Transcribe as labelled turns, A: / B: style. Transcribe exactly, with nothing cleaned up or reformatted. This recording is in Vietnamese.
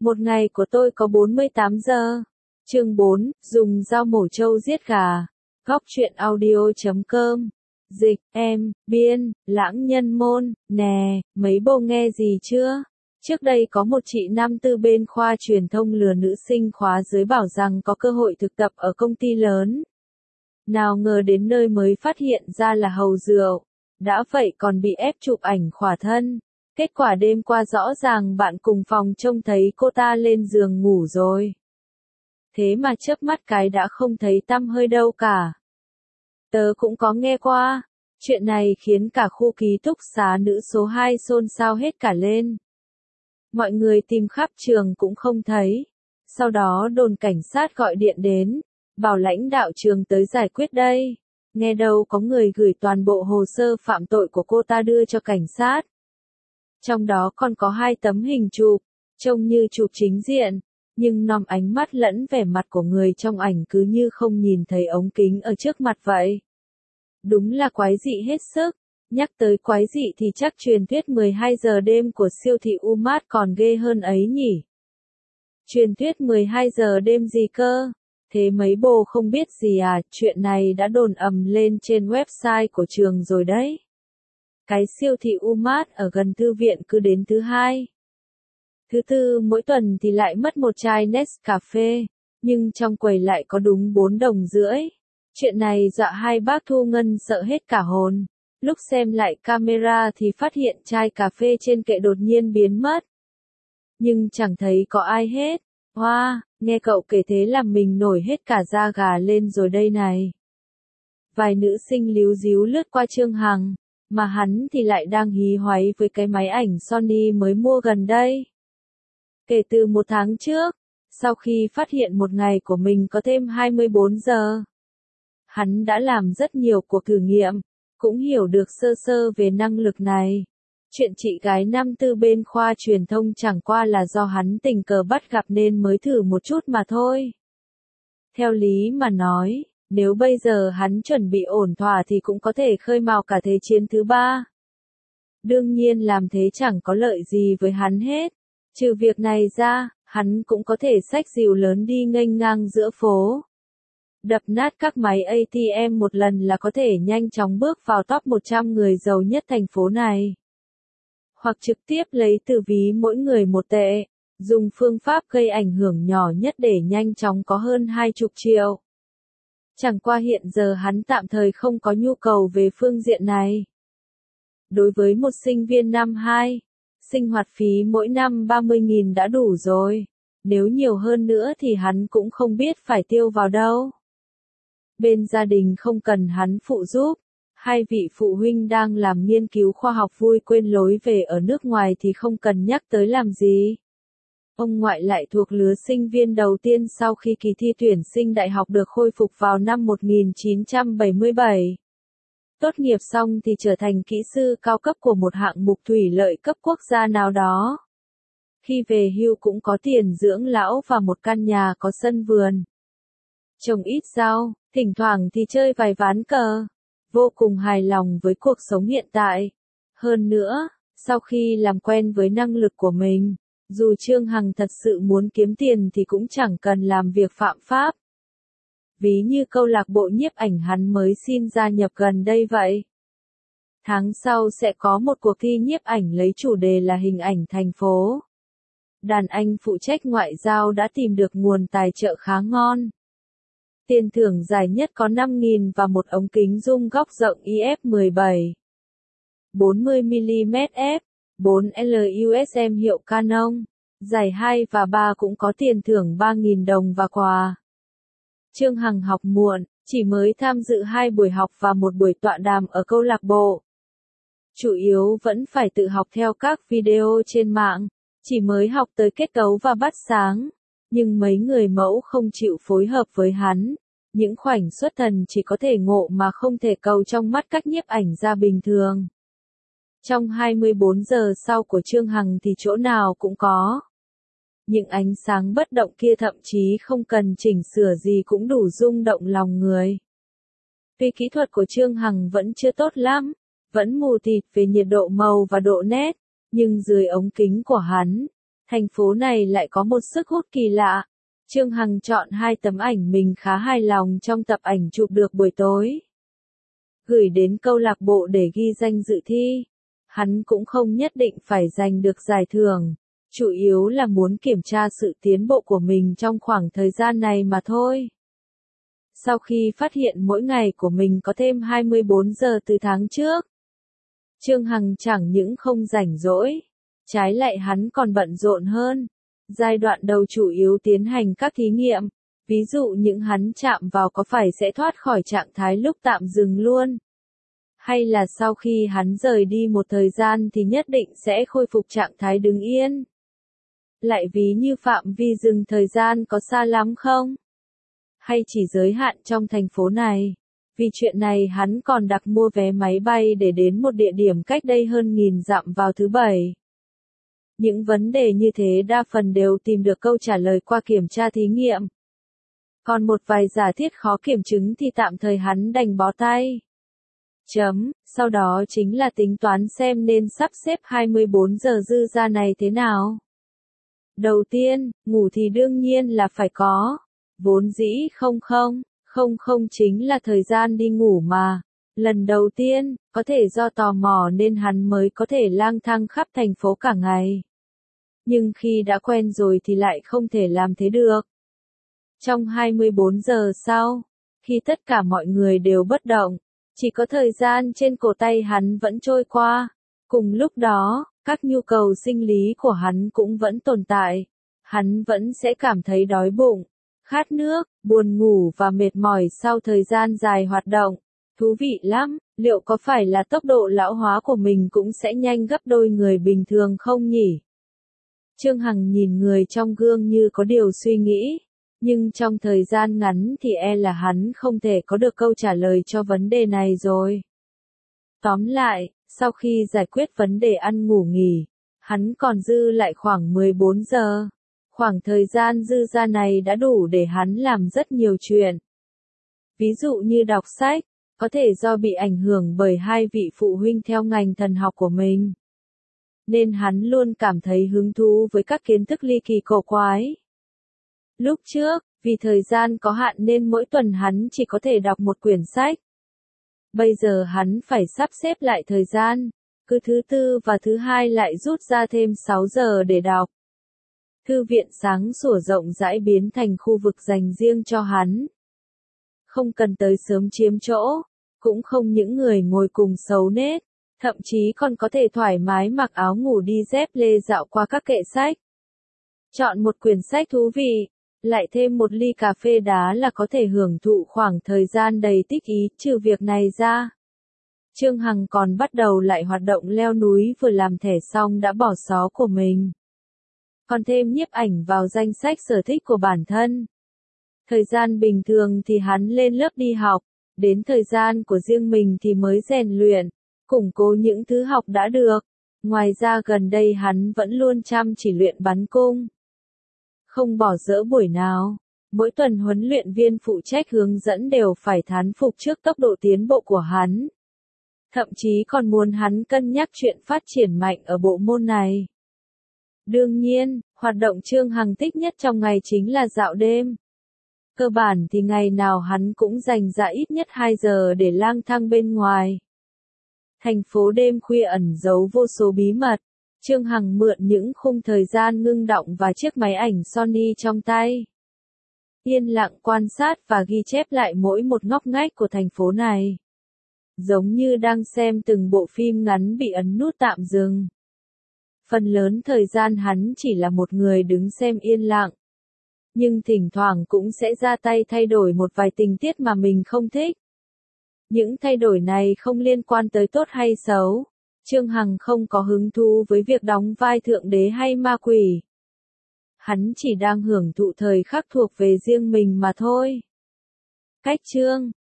A: Một ngày của tôi có bốn mươi tám giờ. Chương bốn, dùng dao mổ trâu giết gà. Góc truyện audio chấm com. Dịch, em, biên, lãng nhân môn, nè, mấy bồ nghe gì chưa? Trước đây có một chị năm tư bên khoa truyền thông lừa nữ sinh khóa dưới bảo rằng có cơ hội thực tập ở công ty lớn. Nào ngờ đến nơi mới phát hiện ra là hầu rượu. Đã vậy còn bị ép chụp ảnh khỏa thân. Kết quả đêm qua rõ ràng bạn cùng phòng trông thấy cô ta lên giường ngủ rồi. Thế mà chớp mắt cái đã không thấy tăm hơi đâu cả. Tớ cũng có nghe qua. Chuyện này khiến cả khu ký túc xá nữ số hai xôn xao hết cả lên. Mọi người tìm khắp trường cũng không thấy. Sau đó đồn cảnh sát gọi điện đến, bảo lãnh đạo trường tới giải quyết đây. Nghe đâu có người gửi toàn bộ hồ sơ phạm tội của cô ta đưa cho cảnh sát. Trong đó còn có hai tấm hình chụp, trông như chụp chính diện, nhưng nòm ánh mắt lẫn vẻ mặt của người trong ảnh cứ như không nhìn thấy ống kính ở trước mặt vậy. Đúng là quái dị hết sức. Nhắc tới quái dị thì chắc truyền thuyết mười hai giờ đêm của siêu thị Umat còn ghê hơn ấy nhỉ. Truyền thuyết mười hai giờ đêm gì cơ? Thế mấy bồ không biết gì à, chuyện này đã đồn ầm lên trên website của trường rồi đấy. Cái siêu thị Umat ở gần thư viện cứ đến thứ hai. Thứ tư mỗi tuần thì lại mất một chai Nescafe, nhưng trong quầy lại có đúng bốn đồng rưỡi. Chuyện này dọa hai bác thu ngân sợ hết cả hồn. Lúc xem lại camera thì phát hiện chai cà phê trên kệ đột nhiên biến mất. Nhưng chẳng thấy có ai hết. Hoa, wow, nghe cậu kể thế làm mình nổi hết cả da gà lên rồi đây này. Vài nữ sinh líu díu lướt qua Trương Hằng, mà hắn thì lại đang hí hoáy với cái máy ảnh Sony mới mua gần đây. Kể từ một tháng trước, sau khi phát hiện một ngày của mình có thêm hai mươi bốn giờ, hắn đã làm rất nhiều cuộc thử nghiệm, cũng hiểu được sơ sơ về năng lực này. Chuyện chị gái năm tư bên khoa truyền thông chẳng qua là do hắn tình cờ bắt gặp nên mới thử một chút mà thôi. Theo lý mà nói, nếu bây giờ hắn chuẩn bị ổn thỏa thì cũng có thể khơi mào cả thế chiến thứ ba. Đương nhiên làm thế chẳng có lợi gì với hắn hết. Trừ việc này ra, hắn cũng có thể xách dìu lớn đi nghênh ngang giữa phố. Đập nát các máy a tê em một lần là có thể nhanh chóng bước vào top một trăm người giàu nhất thành phố này. Hoặc trực tiếp lấy từ ví mỗi người một tệ, dùng phương pháp gây ảnh hưởng nhỏ nhất để nhanh chóng có hơn hai chục triệu. Chẳng qua hiện giờ hắn tạm thời không có nhu cầu về phương diện này. Đối với một sinh viên năm hai, sinh hoạt phí mỗi năm ba mươi nghìn đã đủ rồi. Nếu nhiều hơn nữa thì hắn cũng không biết phải tiêu vào đâu. Bên gia đình không cần hắn phụ giúp. Hai vị phụ huynh đang làm nghiên cứu khoa học vui quên lối về ở nước ngoài thì không cần nhắc tới làm gì. Ông ngoại lại thuộc lứa sinh viên đầu tiên sau khi kỳ thi tuyển sinh đại học được khôi phục vào năm một nghìn chín trăm bảy mươi bảy. Tốt nghiệp xong thì trở thành kỹ sư cao cấp của một hạng mục thủy lợi cấp quốc gia nào đó. Khi về hưu cũng có tiền dưỡng lão và một căn nhà có sân vườn. Trồng ít rau, thỉnh thoảng thì chơi vài ván cờ. Vô cùng hài lòng với cuộc sống hiện tại. Hơn nữa, sau khi làm quen với năng lực của mình, dù Trương Hằng thật sự muốn kiếm tiền thì cũng chẳng cần làm việc phạm pháp. Ví như câu lạc bộ nhiếp ảnh hắn mới xin gia nhập gần đây vậy. Tháng sau sẽ có một cuộc thi nhiếp ảnh lấy chủ đề là hình ảnh thành phố. Đàn anh phụ trách ngoại giao đã tìm được nguồn tài trợ khá ngon. Tiền thưởng giải nhất có năm nghìn và một ống kính zoom góc rộng i ép mười bảy. bốn mươi mi li mét f, bốn L U S M hiệu Canon. Giải hai và ba cũng có tiền thưởng ba nghìn đồng và quà. Trương Hằng học muộn, chỉ mới tham dự hai buổi học và một buổi tọa đàm ở câu lạc bộ. Chủ yếu vẫn phải tự học theo các video trên mạng, chỉ mới học tới kết cấu và bắt sáng. Nhưng mấy người mẫu không chịu phối hợp với hắn. Những khoảnh xuất thần chỉ có thể ngộ mà không thể cầu trong mắt các nhiếp ảnh gia bình thường. Trong hai mươi bốn giờ sau của Trương Hằng thì chỗ nào cũng có. Những ánh sáng bất động kia thậm chí không cần chỉnh sửa gì cũng đủ rung động lòng người. Vì kỹ thuật của Trương Hằng vẫn chưa tốt lắm, vẫn mù tịt về nhiệt độ màu và độ nét, nhưng dưới ống kính của hắn, Thành phố này lại có một sức hút kỳ lạ. Trương Hằng chọn hai tấm ảnh mình khá hài lòng trong tập ảnh chụp được buổi tối. Gửi đến câu lạc bộ để ghi danh dự thi. Hắn cũng không nhất định phải giành được giải thưởng. Chủ yếu là muốn kiểm tra sự tiến bộ của mình trong khoảng thời gian này mà thôi. Sau khi phát hiện mỗi ngày của mình có thêm hai mươi bốn giờ từ tháng trước, Trương Hằng chẳng những không rảnh rỗi, trái lại hắn còn bận rộn hơn. Giai đoạn đầu chủ yếu tiến hành các thí nghiệm, ví dụ những hắn chạm vào có phải sẽ thoát khỏi trạng thái lúc tạm dừng luôn, hay là sau khi hắn rời đi một thời gian thì nhất định sẽ khôi phục trạng thái đứng yên. Lại ví như phạm vi dừng thời gian có xa lắm không? Hay chỉ giới hạn trong thành phố này? Vì chuyện này hắn còn đặt mua vé máy bay để đến một địa điểm cách đây hơn nghìn dặm vào thứ Bảy. Những vấn đề như thế đa phần đều tìm được câu trả lời qua kiểm tra thí nghiệm. Còn một vài giả thiết khó kiểm chứng thì tạm thời hắn đành bó tay. Chấm, sau đó chính là tính toán xem nên sắp xếp hai mươi bốn giờ dư ra này thế nào. Đầu tiên, ngủ thì đương nhiên là phải có. Vốn dĩ không không, không không chính là thời gian đi ngủ mà. Lần đầu tiên, có thể do tò mò nên hắn mới có thể lang thang khắp thành phố cả ngày. Nhưng khi đã quen rồi thì lại không thể làm thế được. Trong hai mươi bốn giờ sau, khi tất cả mọi người đều bất động, chỉ có thời gian trên cổ tay hắn vẫn trôi qua. Cùng lúc đó, các nhu cầu sinh lý của hắn cũng vẫn tồn tại. Hắn vẫn sẽ cảm thấy đói bụng, khát nước, buồn ngủ và mệt mỏi sau thời gian dài hoạt động. Thú vị lắm, liệu có phải là tốc độ lão hóa của mình cũng sẽ nhanh gấp đôi người bình thường không nhỉ? Trương Hằng nhìn người trong gương như có điều suy nghĩ, nhưng trong thời gian ngắn thì e là hắn không thể có được câu trả lời cho vấn đề này rồi. Tóm lại, sau khi giải quyết vấn đề ăn ngủ nghỉ, hắn còn dư lại khoảng mười bốn giờ. Khoảng thời gian dư ra này đã đủ để hắn làm rất nhiều chuyện. Ví dụ như đọc sách, có thể do bị ảnh hưởng bởi hai vị phụ huynh theo ngành thần học của mình, nên hắn luôn cảm thấy hứng thú với các kiến thức ly kỳ cổ quái. Lúc trước, vì thời gian có hạn nên mỗi tuần hắn chỉ có thể đọc một quyển sách. Bây giờ hắn phải sắp xếp lại thời gian, cứ thứ tư và thứ hai lại rút ra thêm sáu giờ để đọc. Thư viện sáng sủa rộng rãi biến thành khu vực dành riêng cho hắn. Không cần tới sớm chiếm chỗ, cũng không những người ngồi cùng xấu nết, thậm chí còn có thể thoải mái mặc áo ngủ đi dép lê dạo qua các kệ sách. Chọn một quyển sách thú vị, lại thêm một ly cà phê đá là có thể hưởng thụ khoảng thời gian đầy tích ý. Trừ việc này ra, Trương Hằng còn bắt đầu lại hoạt động leo núi, vừa làm thẻ xong đã bỏ xó của mình. Còn thêm nhiếp ảnh vào danh sách sở thích của bản thân. Thời gian bình thường thì hắn lên lớp đi học, đến thời gian của riêng mình thì mới rèn luyện, củng cố những thứ học đã được. Ngoài ra gần đây hắn vẫn luôn chăm chỉ luyện bắn cung. Không bỏ dỡ buổi nào. Mỗi tuần huấn luyện viên phụ trách hướng dẫn đều phải thán phục trước tốc độ tiến bộ của hắn. Thậm chí còn muốn hắn cân nhắc chuyện phát triển mạnh ở bộ môn này. Đương nhiên, hoạt động Trương Hằng thích nhất trong ngày chính là dạo đêm. Cơ bản thì ngày nào hắn cũng dành ra ít nhất hai giờ để lang thang bên ngoài. Thành phố đêm khuya ẩn giấu vô số bí mật. Trương Hằng mượn những khung thời gian ngưng đọng và chiếc máy ảnh Sony trong tay. Yên lặng quan sát và ghi chép lại mỗi một ngóc ngách của thành phố này. Giống như đang xem từng bộ phim ngắn bị ấn nút tạm dừng. Phần lớn thời gian hắn chỉ là một người đứng xem yên lặng. Nhưng thỉnh thoảng cũng sẽ ra tay thay đổi một vài tình tiết mà mình không thích. Những thay đổi này không liên quan tới tốt hay xấu. Trương Hằng không có hứng thú với việc đóng vai thượng đế hay ma quỷ. Hắn chỉ đang hưởng thụ thời khắc thuộc về riêng mình mà thôi. Cách chương